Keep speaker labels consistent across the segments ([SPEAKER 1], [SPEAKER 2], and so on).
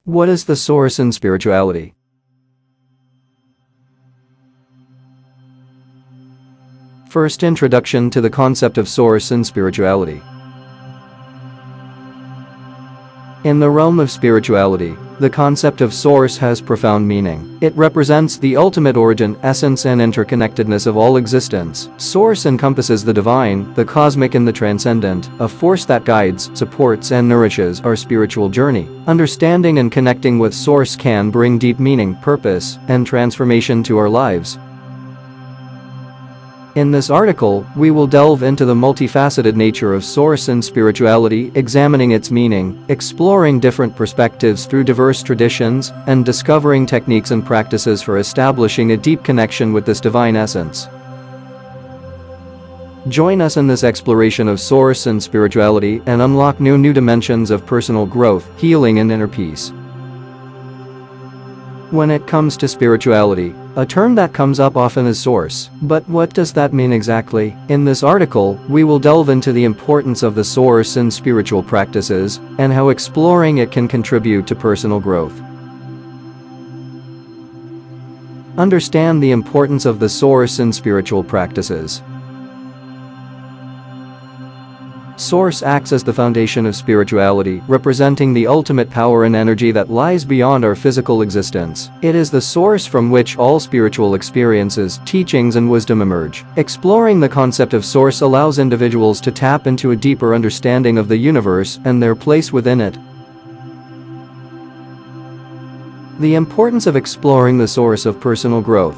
[SPEAKER 1] What is the source in spirituality? First, introduction to the concept of source in spirituality. In the realm of spirituality, the concept of source has profound meaning. It represents the ultimate origin, essence, and interconnectedness of all existence. Source encompasses the divine, the cosmic, and the transcendent, a force that guides, supports, and nourishes our spiritual journey. Understanding and connecting with source can bring deep meaning, purpose, and transformation to our lives. In this article, we will delve into the multifaceted nature of source and spirituality, examining its meaning, exploring different perspectives through diverse traditions, and discovering techniques and practices for establishing a deep connection with this divine essence. Join us in this exploration of source and spirituality and unlock new dimensions of personal growth, healing, and inner peace. When it comes to spirituality, a term that comes up often is source. But what does that mean exactly? In this article, we will delve into the importance of the source in spiritual practices and how exploring it can contribute to personal growth. Understand the importance of the source in spiritual practices. Source acts as the foundation of spirituality, representing the ultimate power and energy that lies beyond our physical existence. It is the source from which all spiritual experiences, teachings, and wisdom emerge. Exploring the concept of source allows individuals to tap into a deeper understanding of the universe and their place within it. The importance of exploring the source of personal growth.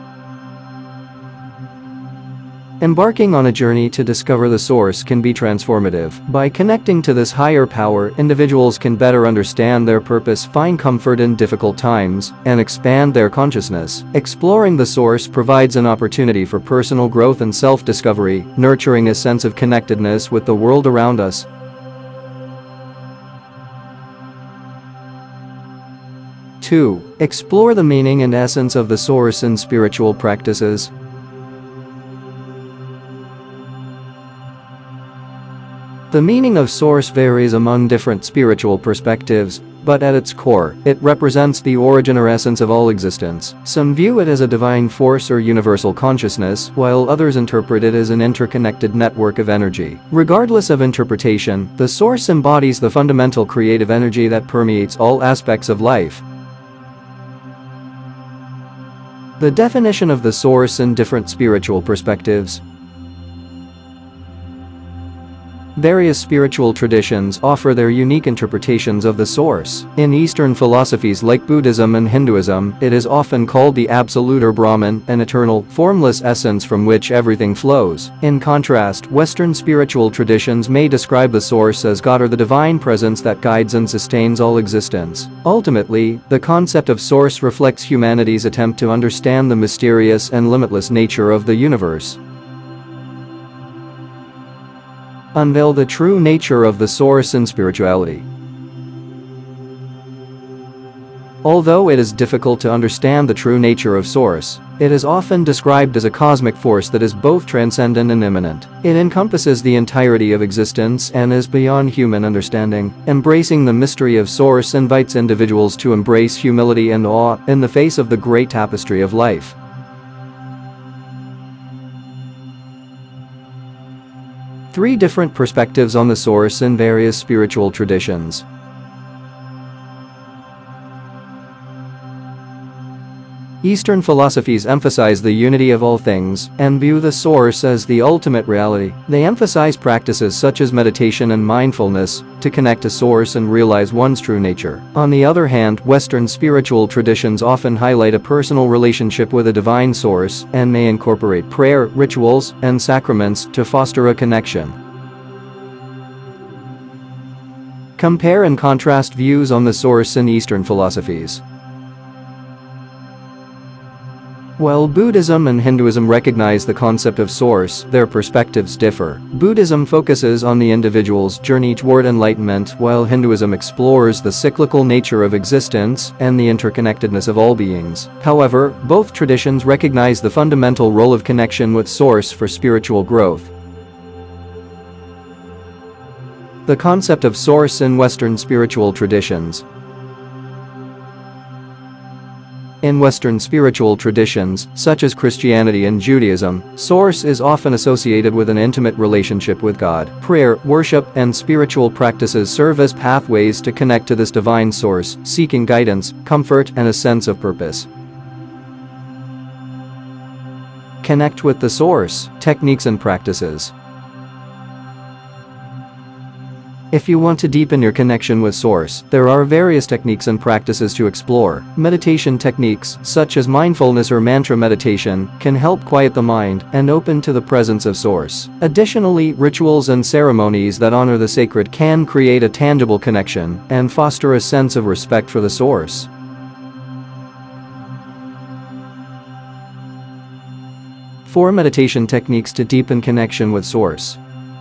[SPEAKER 1] Embarking on a journey to discover the source can be transformative. By connecting to this higher power, individuals can better understand their purpose, find comfort in difficult times, and expand their consciousness. Exploring the source provides an opportunity for personal growth and self-discovery, nurturing a sense of connectedness with the world around us. Two, explore the meaning and essence of the source in spiritual practices. The meaning of source varies among different spiritual perspectives, but at its core, it represents the origin or essence of all existence. Some view it as a divine force or universal consciousness, while others interpret it as an interconnected network of energy. Regardless of interpretation, the source embodies the fundamental creative energy that permeates all aspects of life. The definition of the source in different spiritual perspectives. Various spiritual traditions offer their unique interpretations of the source. In Eastern philosophies like Buddhism and Hinduism, it is often called the Absolute or Brahman, an eternal, formless essence from which everything flows. In contrast, Western spiritual traditions may describe the source as God or the divine presence that guides and sustains all existence. Ultimately, the concept of source reflects humanity's attempt to understand the mysterious and limitless nature of the universe. Unveil the true nature of the source in spirituality. Although it is difficult to understand the true nature of source, it is often described as a cosmic force that is both transcendent and immanent. It encompasses the entirety of existence and is beyond human understanding. Embracing the mystery of source invites individuals to embrace humility and awe in the face of the great tapestry of life. Three different perspectives on the source in various spiritual traditions. Eastern philosophies emphasize the unity of all things and view the source as the ultimate reality. They emphasize practices such as meditation and mindfulness to connect to source and realize one's true nature. On the other hand, Western spiritual traditions often highlight a personal relationship with a divine source and may incorporate prayer, rituals, and sacraments to foster a connection. Compare and contrast views on the source in Eastern philosophies. While Buddhism and Hinduism recognize the concept of source, their perspectives differ. Buddhism focuses on the individual's journey toward enlightenment, while Hinduism explores the cyclical nature of existence and the interconnectedness of all beings. However, both traditions recognize the fundamental role of connection with source for spiritual growth. The concept of source in Western spiritual traditions. In Western spiritual traditions, such as Christianity and Judaism, Source is often associated with an intimate relationship with God. Prayer, worship, and spiritual practices serve as pathways to connect to this divine source, seeking guidance, comfort, and a sense of purpose. Connect with the source, techniques and practices. If you want to deepen your connection with Source, there are various techniques and practices to explore. Meditation techniques, such as mindfulness or mantra meditation, can help quiet the mind and open to the presence of Source. Additionally, rituals and ceremonies that honor the sacred can create a tangible connection and foster a sense of respect for the Source. Four meditation techniques to deepen connection with Source.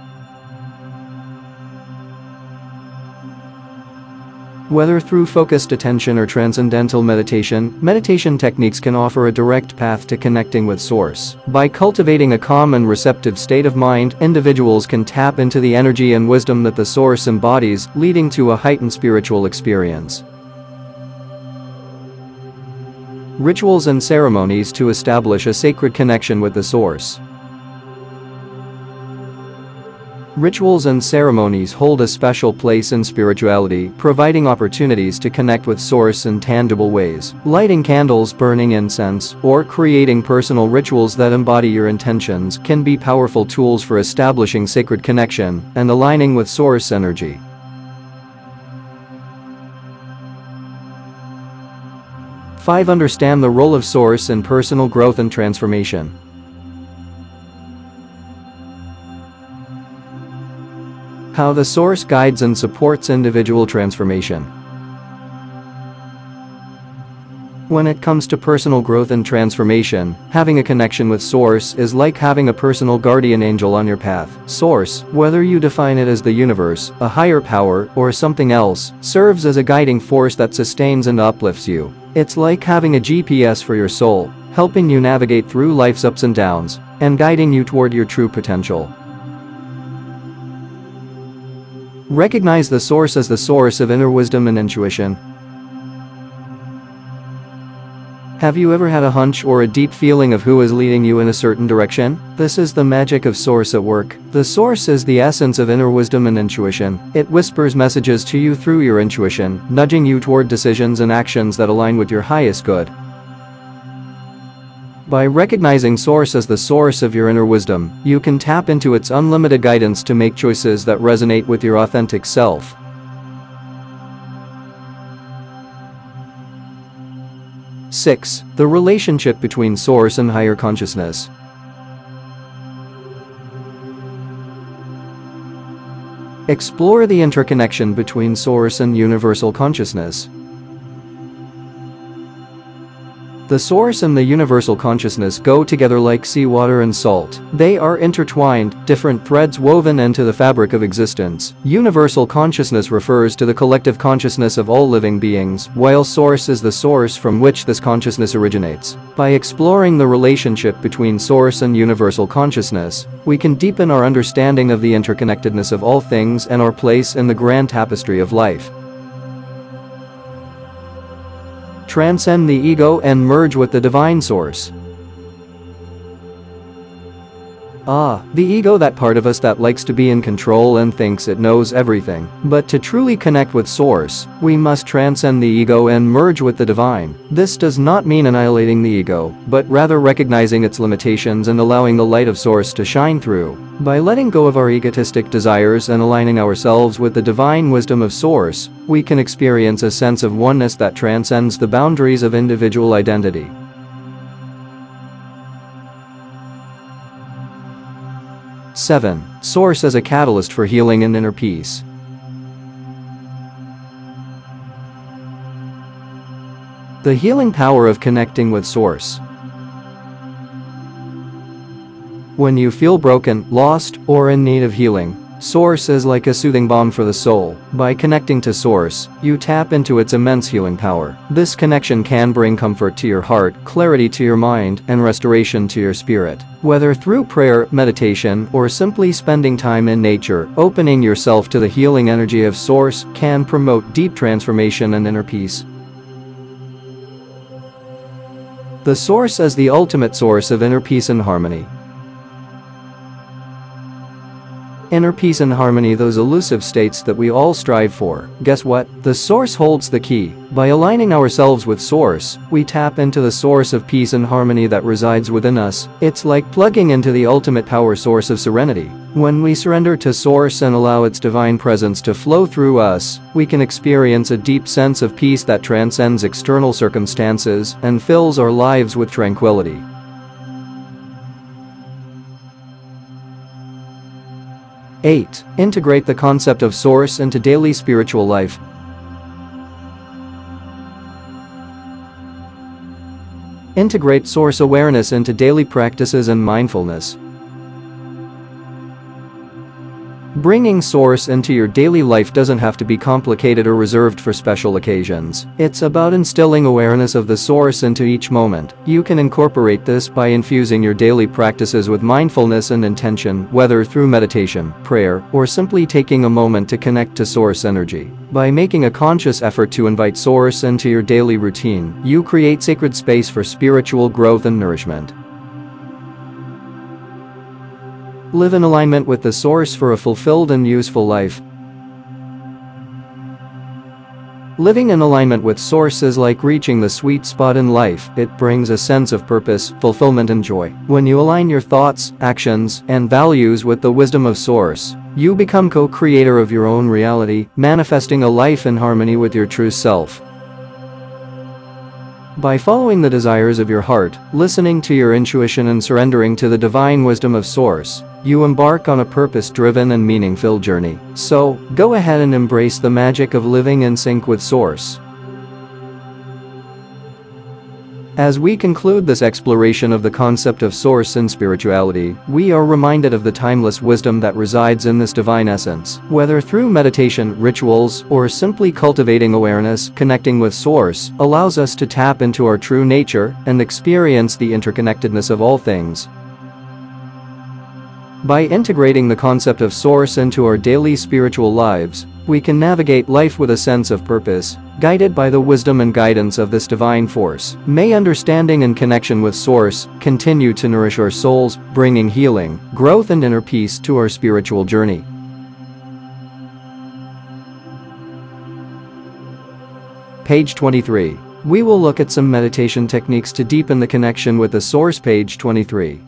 [SPEAKER 1] Whether through focused attention or transcendental meditation, meditation techniques can offer a direct path to connecting with Source. By cultivating a calm and receptive state of mind, individuals can tap into the energy and wisdom that the Source embodies, leading to a heightened spiritual experience. Rituals and ceremonies to establish a sacred connection with the Source. Rituals and ceremonies hold a special place in spirituality, providing opportunities to connect with Source in tangible ways. Lighting candles, burning incense, or creating personal rituals that embody your intentions can be powerful tools for establishing sacred connection and aligning with Source energy. Five. Understand the role of Source in personal growth and transformation. How the Source guides and supports individual transformation. When it comes to personal growth and transformation, having a connection with Source is like having a personal guardian angel on your path. Source, whether you define it as the universe, a higher power, or something else, serves as a guiding force that sustains and uplifts you. It's like having a GPS for your soul, helping you navigate through life's ups and downs, and guiding you toward your true potential. Recognize the Source as the source of inner wisdom and intuition. Have you ever had a hunch or a deep feeling of who is leading you in a certain direction? This is the magic of Source at work. The Source is the essence of inner wisdom and intuition. It whispers messages to you through your intuition, nudging you toward decisions and actions that align with your highest good. By recognizing Source as the source of your inner wisdom, you can tap into its unlimited guidance to make choices that resonate with your authentic self. Six. The relationship between Source and higher consciousness. Explore the interconnection between Source and universal consciousness. The Source and the universal consciousness go together like seawater and salt. They are intertwined, different threads woven into the fabric of existence. Universal consciousness refers to the collective consciousness of all living beings, while Source is the source from which this consciousness originates. By exploring the relationship between Source and universal consciousness, we can deepen our understanding of the interconnectedness of all things and our place in the grand tapestry of life. Transcend the ego and merge with the divine source. The ego, that part of us that likes to be in control and thinks it knows everything. But to truly connect with Source, we must transcend the ego and merge with the divine. This does not mean annihilating the ego, but rather recognizing its limitations and allowing the light of Source to shine through. By letting go of our egotistic desires and aligning ourselves with the divine wisdom of Source, we can experience a sense of oneness that transcends the boundaries of individual identity. 7. Source as a catalyst for healing and inner peace. The healing power of connecting with Source. When you feel broken, lost, or in need of healing, Source is like a soothing balm for the soul. By connecting to Source, you tap into its immense healing power. This connection can bring comfort to your heart, clarity to your mind, and restoration to your spirit. Whether through prayer, meditation, or simply spending time in nature, opening yourself to the healing energy of Source can promote deep transformation and inner peace. The Source as the ultimate source of inner peace and harmony. Inner peace and harmony, those elusive states that we all strive for. Guess what? The Source holds the key. By aligning ourselves with Source, we tap into the source of peace and harmony that resides within us. It's like plugging into the ultimate power source of serenity. When we surrender to Source and allow its divine presence to flow through us, we can experience a deep sense of peace that transcends external circumstances and fills our lives with tranquility. Eight. Integrate the concept of Source into daily spiritual life. Integrate Source awareness into daily practices and mindfulness. Bringing Source into your daily life doesn't have to be complicated or reserved for special occasions. It's about instilling awareness of the Source into each moment. You can incorporate this by infusing your daily practices with mindfulness and intention, whether through meditation, prayer, or simply taking a moment to connect to Source energy. By making a conscious effort to invite Source into your daily routine, you create sacred space for spiritual growth and nourishment. Live in alignment with the Source for a fulfilled and useful life. Living in alignment with Source is like reaching the sweet spot in life. It brings a sense of purpose, fulfillment, and joy. When you align your thoughts, actions, and values with the wisdom of Source, you become co-creator of your own reality, manifesting a life in harmony with your true self. By following the desires of your heart, listening to your intuition, and surrendering to the divine wisdom of Source, you embark on a purpose-driven and meaning-filled journey. So, go ahead and embrace the magic of living in sync with Source. As we conclude this exploration of the concept of Source and spirituality, we are reminded of the timeless wisdom that resides in this divine essence. Whether through meditation, rituals, or simply cultivating awareness, connecting with Source allows us to tap into our true nature and experience the interconnectedness of all things. By integrating the concept of Source into our daily spiritual lives, we can navigate life with a sense of purpose, guided by the wisdom and guidance of this divine force. May understanding and connection with Source continue to nourish our souls, bringing healing, growth, and inner peace to our spiritual journey. Page 23. We will look at some meditation techniques to deepen the connection with the Source. Page 23.